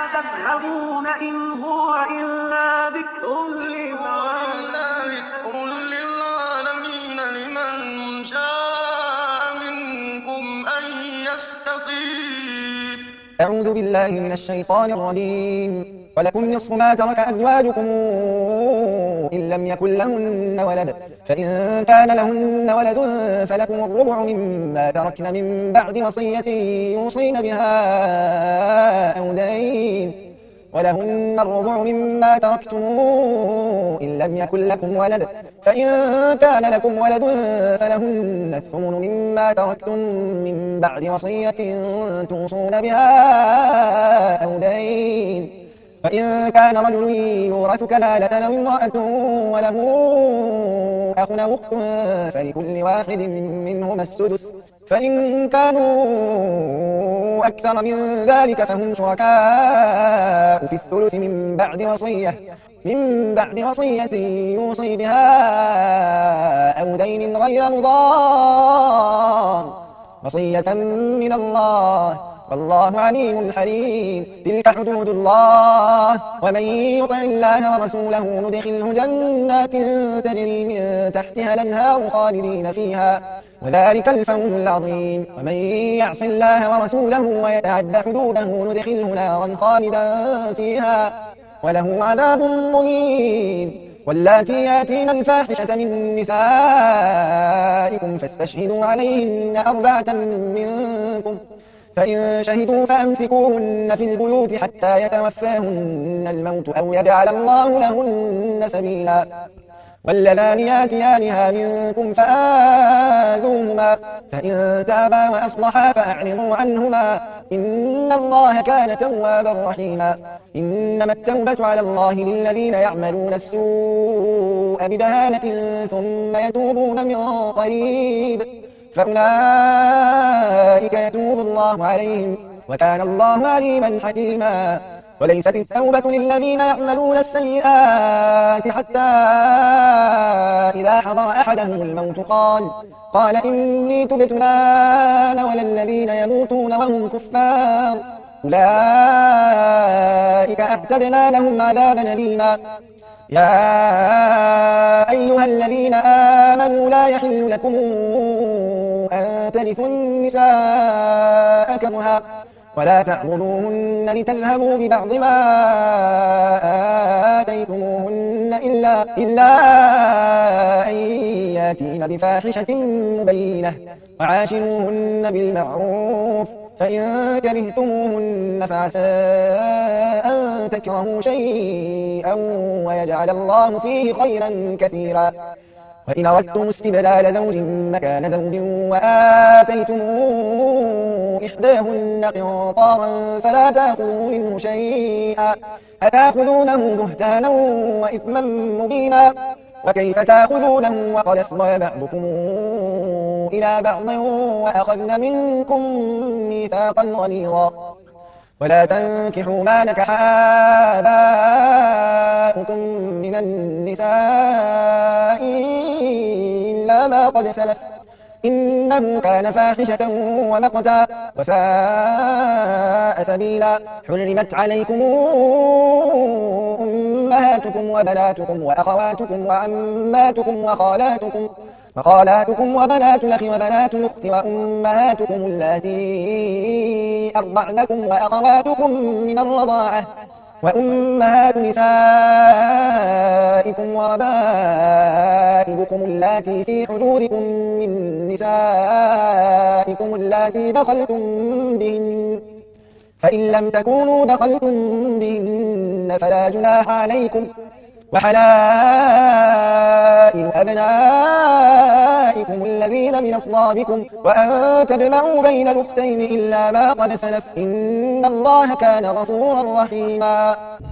تذهبون إن هو إلا ذكر للعالمين لمن شاء منكم أن يستقيم. أعوذ بالله من الشيطان الرجيم. ولكم نصف ما ترك أزواجكم إن لم يكن لهن ولد، فإن كان لهن ولد فلكم الربع مما تركن من بعد وصية يوصين بها أو دين، ولهن الربع مما تركتم إن لم يكن لكم ولد، فإن كان لكم ولد فلهن الثمن مما تركتم من بعد وصية توصون بها أو دين. وإن كان رجل يورث كلالة أو امرأة وله أخ أو أخت فلكل واحد منهما السدس، فإن كانوا أكثر من ذلك فهم شركاء في الثلث من بعد وصية يوصي بها أو دين غير مضار، وصية من الله والله عليم حليم. تلك حدود الله، ومن يطع الله ورسوله ندخله جنات تجري من تحتها الأنهار خالدين فيها، وذلك الفوز العظيم. ومن يعص الله ورسوله ويتعد حدوده ندخله نارا خالدا فيها وله عذاب مهين. واللاتي ياتين الفاحشة من نسائكم فاستشهدوا عليهن 4 منكم، فإن شهدوا فأمسكوهن في البيوت حتى يتوفاهن الموت أو يجعل الله لهن سبيلا. واللذان ياتيانها منكم فآذوهما، فإن تابا وأصلحا فأعرضوا عنهما إن الله كان توابا رحيما. إنما التوبة على الله للذين يعملون السوء بجهالة ثم يتوبون من قريب فأولئك يتوب الله عليهم وكان الله عليما حكيما. وليست التوبة للذين يعملون السيئات حتى إذا حضر أحدهم الموت قال إني تبت الآن ولا الذين يموتون وهم كفار أولئك أعتدنا لهم عذابا أليما. يا أيها الذين آمنوا لا يحل لكم أن ترثوا النساء كرها ولا تعضلوهن لتذهبوا ببعض ما آتيتموهن إلا أن ياتين بفاحشة مبينة وعاشروهن بالمعروف، فإن كرهتموهن فعسى أن تكرهوا شيئا ويجعل الله فيه خيرا كثيرا. وإن أردتم استبدال زوج مكان زوج وآتيتم إحداهن قنطارا فلا تأخذوا منه شيئا أتأخذونه بهتانا وإثما مبينا. وكيف تأخذونه وقد أفضى بعضكم إلى بعض وأخذن منكم ميثاقا غليظا. ولا تنكحوا ما نكح آباؤكم من النساء إلا ما قد سلف إنه كان فاحشة ومقتا وساء سبيلا. حرمت عليكم أمهاتكم وبناتكم وأخواتكم وعماتكم وخالاتكم وبنات الأخ وبنات الأخت وأمهاتكم اللاتي أرضعنكم وأخواتكم من الرضاعة وأمهات نسائكم وربائبكم اللاتي في حجوركم من نسائكم اللاتي دخلتم بهن، فإن لم تكونوا دخلتم بهن فلا جناح عليكم. وحلائل أبنائكم الذين من أصلابكم وأن تجمعوا بين الأختين إلا ما قد سلف إن الله كان غفورا رحيما.